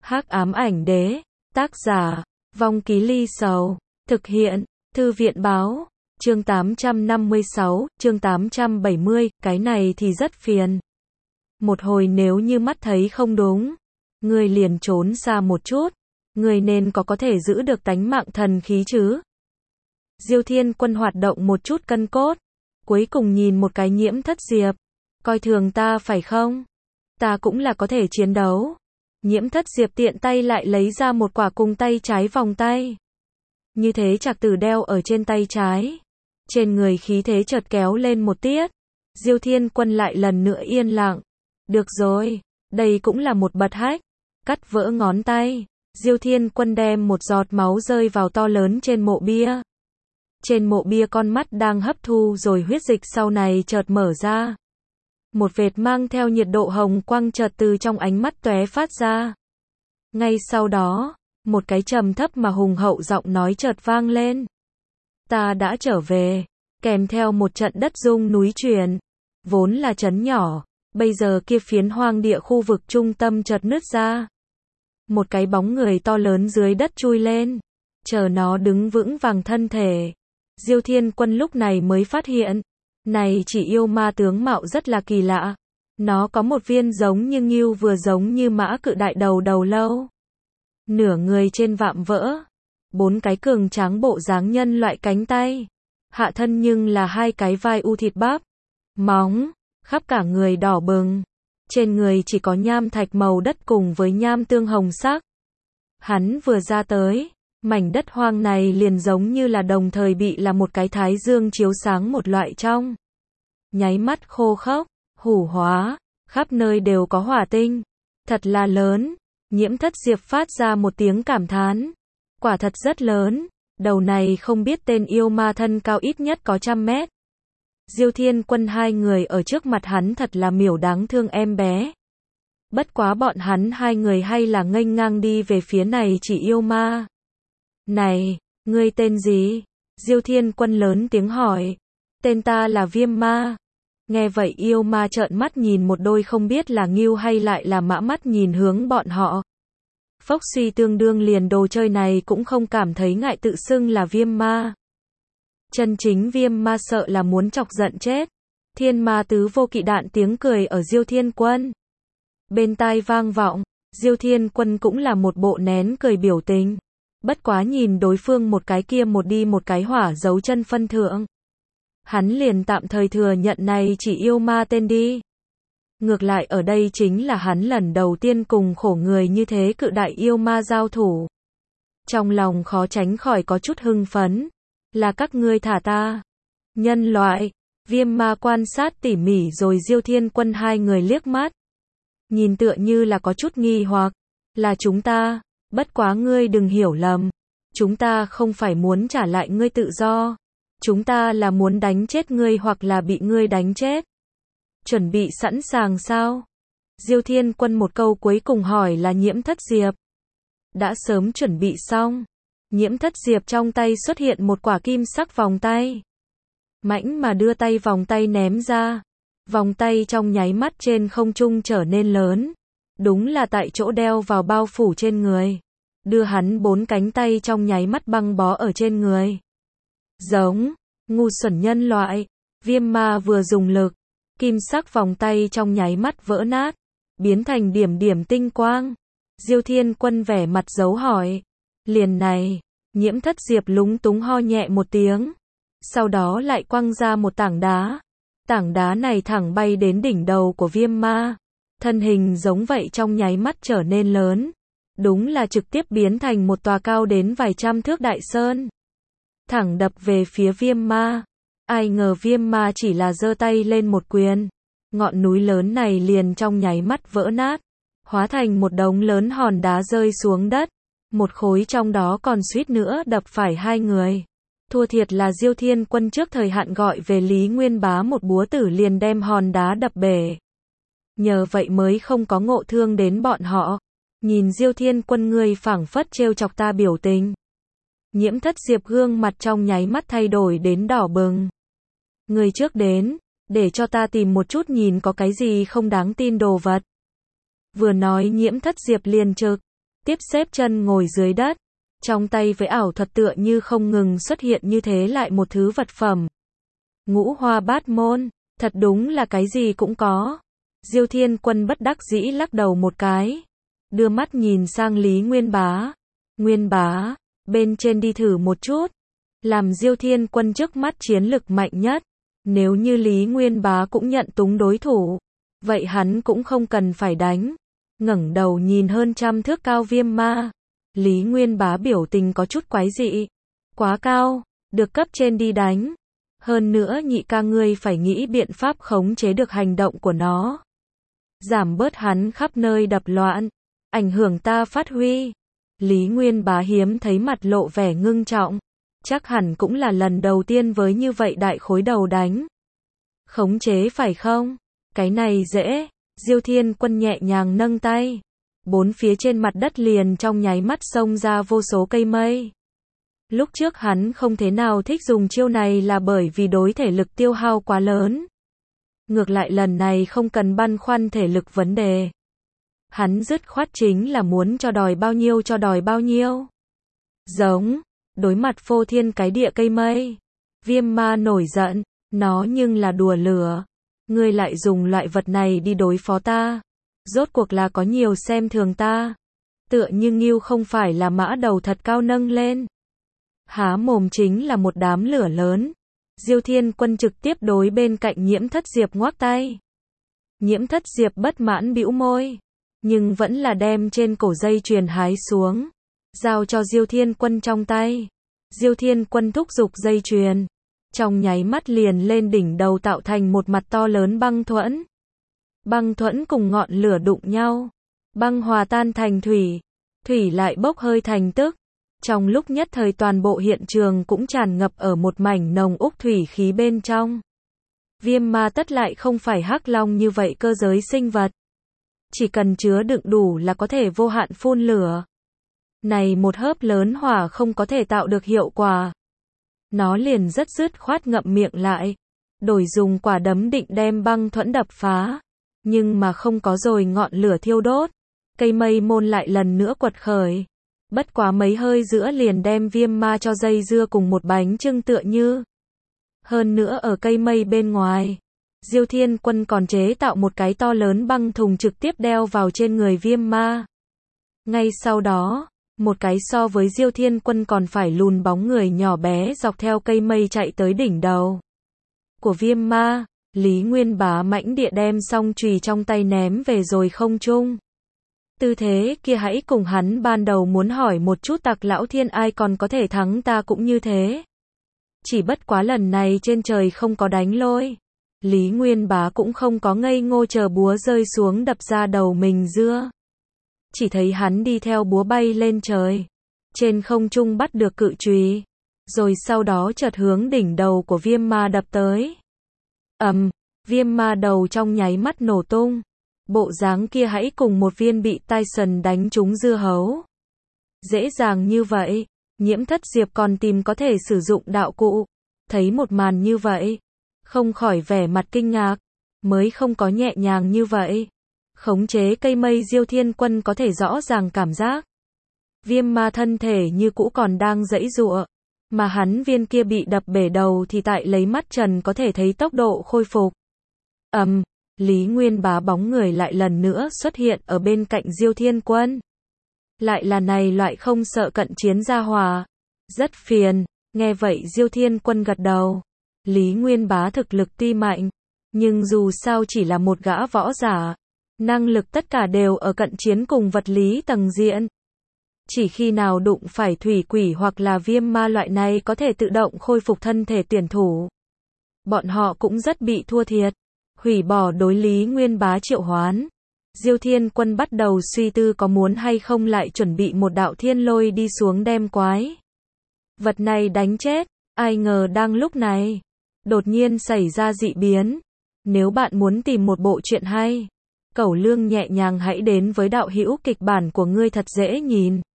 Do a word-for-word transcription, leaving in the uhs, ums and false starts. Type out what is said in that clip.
Hắc ám ảnh đế, tác giả, Vong Ký Ly Sầu, thực hiện, Thư viện báo, chương tám trăm năm mươi sáu, chương tám trăm bảy mươi, cái này thì rất phiền. Một hồi nếu như mắt thấy không đúng, người liền trốn xa một chút, người nên có có thể giữ được tánh mạng thần khí chứ. Diêu Thiên Quân hoạt động một chút cân cốt, cuối cùng nhìn một cái Nhiễm Thất Diệp, coi thường ta phải không? Ta cũng là có thể chiến đấu. Nhiễm Thất Diệp tiện tay lại lấy ra một quả cùng tay trái vòng tay. Như thế Trạc Tử đeo ở trên tay trái. Trên người khí thế chợt kéo lên một tiết. Diêu Thiên Quân lại lần nữa yên lặng. Được rồi, đây cũng là một bật hách. Cắt vỡ ngón tay. Diêu Thiên Quân đem một giọt máu rơi vào to lớn trên mộ bia. Trên mộ bia con mắt đang hấp thu rồi huyết dịch sau này chợt mở ra. Một vệt mang theo nhiệt độ hồng quang chợt từ trong ánh mắt tóe phát ra. Ngay sau đó, một cái trầm thấp mà hùng hậu giọng nói chợt vang lên. Ta đã trở về, kèm theo một trận đất rung núi chuyển. Vốn là trấn nhỏ, bây giờ kia phiến hoang địa khu vực trung tâm chợt nứt ra. Một cái bóng người to lớn dưới đất chui lên, chờ nó đứng vững vàng thân thể. Diêu Thiên Quân lúc này mới phát hiện, này chỉ yêu ma tướng mạo rất là kỳ lạ. Nó có một viên giống như ngưu vừa giống như mã cự đại đầu đầu lâu. Nửa người trên vạm vỡ. Bốn cái cường tráng bộ dáng nhân loại cánh tay. Hạ thân nhưng là hai cái vai u thịt bắp. Móng, khắp cả người đỏ bừng. Trên người chỉ có nham thạch màu đất cùng với nham tương hồng sắc. Hắn vừa ra tới, mảnh đất hoang này liền giống như là đồng thời bị là một cái thái dương chiếu sáng một loại trong. Nháy mắt khô khốc, hủ hóa, khắp nơi đều có hỏa tinh. Thật là lớn. Nhiễm Thất Diệp phát ra một tiếng cảm thán. Quả thật rất lớn. Đầu này không biết tên yêu ma thân cao ít nhất có trăm mét. Diêu Thiên Quân hai người ở trước mặt hắn thật là miểu đáng thương em bé. Bất quá bọn hắn hai người hay là nghênh ngang đi về phía này chỉ yêu ma. Này, ngươi tên gì? Diêu Thiên Quân lớn tiếng hỏi. Tên ta là Viêm Ma. Nghe vậy yêu ma trợn mắt nhìn một đôi không biết là ngưu hay lại là mã mắt nhìn hướng bọn họ. Phốc suy tương đương liền đồ chơi này cũng không cảm thấy ngại tự xưng là Viêm Ma. Chân chính Viêm Ma sợ là muốn chọc giận chết. Thiên ma tứ vô kỵ đạn tiếng cười ở Diêu Thiên Quân. Bên tai vang vọng, Diêu Thiên Quân cũng là một bộ nén cười biểu tình. Bất quá nhìn đối phương một cái kia một đi một cái hỏa dấu chân phân thượng. Hắn liền tạm thời thừa nhận này chỉ yêu ma tên đi. Ngược lại ở đây chính là hắn lần đầu tiên cùng khổ người như thế cự đại yêu ma giao thủ. Trong lòng khó tránh khỏi có chút hưng phấn. Là các ngươi thả ta. Nhân loại. Viêm ma quan sát tỉ mỉ rồi Diêu Thiên Quân hai người liếc mắt. Nhìn tựa như là có chút nghi hoặc. Là chúng ta. Bất quá ngươi đừng hiểu lầm. Chúng ta không phải muốn trả lại ngươi tự do. Chúng ta là muốn đánh chết ngươi hoặc là bị ngươi đánh chết. Chuẩn bị sẵn sàng sao? Diêu Thiên Quân một câu cuối cùng hỏi là Nhiễm Thất Diệp. Đã sớm chuẩn bị xong. Nhiễm Thất Diệp trong tay xuất hiện một quả kim sắc vòng tay. Mãnh mà đưa tay vòng tay ném ra. Vòng tay trong nháy mắt trên không trung trở nên lớn. Đúng là tại chỗ đeo vào bao phủ trên người. Đưa hắn bốn cánh tay trong nháy mắt băng bó ở trên người. Giống, ngu xuẩn nhân loại. Viêm ma vừa dùng lực. Kim sắc vòng tay trong nháy mắt vỡ nát. Biến thành điểm điểm tinh quang. Diêu Thiên Quân vẻ mặt dấu hỏi. Liền này, Nhiễm Thất Diệp lúng túng ho nhẹ một tiếng. Sau đó lại quăng ra một tảng đá. Tảng đá này thẳng bay đến đỉnh đầu của viêm ma. Thân hình giống vậy trong nháy mắt trở nên lớn. Đúng là trực tiếp biến thành một tòa cao đến vài trăm thước đại sơn. Thẳng đập về phía viêm ma. Ai ngờ viêm ma chỉ là giơ tay lên một quyền. Ngọn núi lớn này liền trong nháy mắt vỡ nát. Hóa thành một đống lớn hòn đá rơi xuống đất. Một khối trong đó còn suýt nữa đập phải hai người. Thua thiệt là Diêu Thiên Quân trước thời hạn gọi về Lý Nguyên Bá một búa tử liền đem hòn đá đập bể. Nhờ vậy mới không có ngộ thương đến bọn họ. Nhìn Diêu Thiên Quân ngươi phảng phất trêu chọc ta biểu tình. Nhiễm Thất Diệp gương mặt trong nháy mắt thay đổi đến đỏ bừng. Người trước đến, để cho ta tìm một chút nhìn có cái gì không đáng tin đồ vật. Vừa nói Nhiễm Thất Diệp liền trực tiếp xếp chân ngồi dưới đất. Trong tay với ảo thuật tựa như không ngừng xuất hiện như thế lại một thứ vật phẩm. Ngũ hoa bát môn, thật đúng là cái gì cũng có. Diêu Thiên Quân bất đắc dĩ lắc đầu một cái. Đưa mắt nhìn sang Lý Nguyên Bá. Nguyên Bá, bên trên đi thử một chút. Làm Diêu Thiên Quân trước mắt chiến lực mạnh nhất. Nếu như Lý Nguyên Bá cũng nhận túng đối thủ, vậy hắn cũng không cần phải đánh. Ngẩng đầu nhìn hơn trăm thước cao Viêm Ma. Lý Nguyên Bá biểu tình có chút quái dị. Quá cao, được cấp trên đi đánh. Hơn nữa nhị ca ngươi phải nghĩ biện pháp khống chế được hành động của nó. Giảm bớt hắn khắp nơi đập loạn, ảnh hưởng ta phát huy. Lý Nguyên Bá hiếm thấy mặt lộ vẻ ngưng trọng. Chắc hẳn cũng là lần đầu tiên với như vậy đại khối đầu đánh. Khống chế phải không? Cái này dễ. Diêu Thiên Quân nhẹ nhàng nâng tay. Bốn phía trên mặt đất liền trong nháy mắt xông ra vô số cây mây. Lúc trước hắn không thế nào thích dùng chiêu này là bởi vì đối thể lực tiêu hao quá lớn. Ngược lại lần này không cần băn khoăn thể lực vấn đề. Hắn dứt khoát chính là muốn cho đòi bao nhiêu cho đòi bao nhiêu. Giống, đối mặt phô thiên cái địa cây mây. Viêm Ma nổi giận, nó nhưng là đùa lửa. Ngươi lại dùng loại vật này đi đối phó ta. Rốt cuộc là có nhiều xem thường ta. Tựa như ngưu không phải là mã đầu thật cao nâng lên. Há mồm chính là một đám lửa lớn. Diêu Thiên Quân trực tiếp đối bên cạnh Nhiễm Thất Diệp ngoắc tay. Nhiễm Thất Diệp bất mãn bĩu môi, nhưng vẫn là đem trên cổ dây chuyền hái xuống, giao cho Diêu Thiên Quân trong tay. Diêu Thiên Quân thúc giục dây chuyền, trong nháy mắt liền lên đỉnh đầu tạo thành một mặt to lớn băng thuẫn. Băng thuẫn cùng ngọn lửa đụng nhau, băng hòa tan thành thủy, thủy lại bốc hơi thành tức. Trong lúc nhất thời toàn bộ hiện trường cũng tràn ngập ở một mảnh nồng úc thủy khí bên trong. Viêm Ma tất lại không phải hắc long như vậy cơ giới sinh vật. Chỉ cần chứa đựng đủ là có thể vô hạn phun lửa. Này một hớp lớn hỏa không có thể tạo được hiệu quả. Nó liền rất dứt khoát ngậm miệng lại. Đổi dùng quả đấm định đem băng thuẫn đập phá. Nhưng mà không có rồi ngọn lửa thiêu đốt. Cây mây môn lại lần nữa quật khởi. Bất quá mấy hơi giữa liền đem Viêm Ma cho dây dưa cùng một bánh chưng tựa như. Hơn nữa ở cây mây bên ngoài, Diêu Thiên Quân còn chế tạo một cái to lớn băng thùng trực tiếp đeo vào trên người Viêm Ma. Ngay sau đó, một cái so với Diêu Thiên Quân còn phải lùn bóng người nhỏ bé dọc theo cây mây chạy tới đỉnh đầu của Viêm Ma. Lý Nguyên Bá mãnh địa đem song chùy trong tay ném về rồi không trung. Tư thế kia hãy cùng hắn ban đầu muốn hỏi một chút Tặc Lão Thiên ai còn có thể thắng ta cũng như thế. Chỉ bất quá lần này trên trời không có đánh lôi. Lý Nguyên Bá cũng không có ngây ngô chờ búa rơi xuống đập ra đầu mình dưa. Chỉ thấy hắn đi theo búa bay lên trời. Trên không trung bắt được cự chùy. Rồi sau đó chợt hướng đỉnh đầu của Viêm Ma đập tới. Ầm, Viêm Ma đầu trong nháy mắt nổ tung. Bộ dáng kia hãy cùng một viên bị Tyson đánh trúng dưa hấu. Dễ dàng như vậy, Nhiễm Thất Diệp còn tìm có thể sử dụng đạo cụ. Thấy một màn như vậy, không khỏi vẻ mặt kinh ngạc, mới không có nhẹ nhàng như vậy. Khống chế cây mây Diêu Thiên Quân có thể rõ ràng cảm giác. Viêm Ma thân thể như cũ còn đang giãy giụa, mà hắn viên kia bị đập bể đầu thì tại lấy mắt trần có thể thấy tốc độ khôi phục. Ầm. Um, Lý Nguyên Bá bóng người lại lần nữa xuất hiện ở bên cạnh Diêu Thiên Quân. Lại là này loại không sợ cận chiến gia hòa. Rất phiền, nghe vậy Diêu Thiên Quân gật đầu. Lý Nguyên Bá thực lực tuy mạnh, nhưng dù sao chỉ là một gã võ giả. Năng lực tất cả đều ở cận chiến cùng vật lý tầng diện. Chỉ khi nào đụng phải thủy quỷ hoặc là Viêm Ma loại này có thể tự động khôi phục thân thể tuyển thủ. Bọn họ cũng rất bị thua thiệt. Hủy bỏ đối Lý Nguyên Bá triệu hoán. Diêu Thiên Quân bắt đầu suy tư có muốn hay không lại chuẩn bị một đạo thiên lôi đi xuống đem quái vật này đánh chết. Ai ngờ đang lúc này, đột nhiên xảy ra dị biến. Nếu bạn muốn tìm một bộ truyện hay, Cẩu Lương nhẹ nhàng hãy đến với đạo hữu kịch bản của ngươi thật dễ nhìn.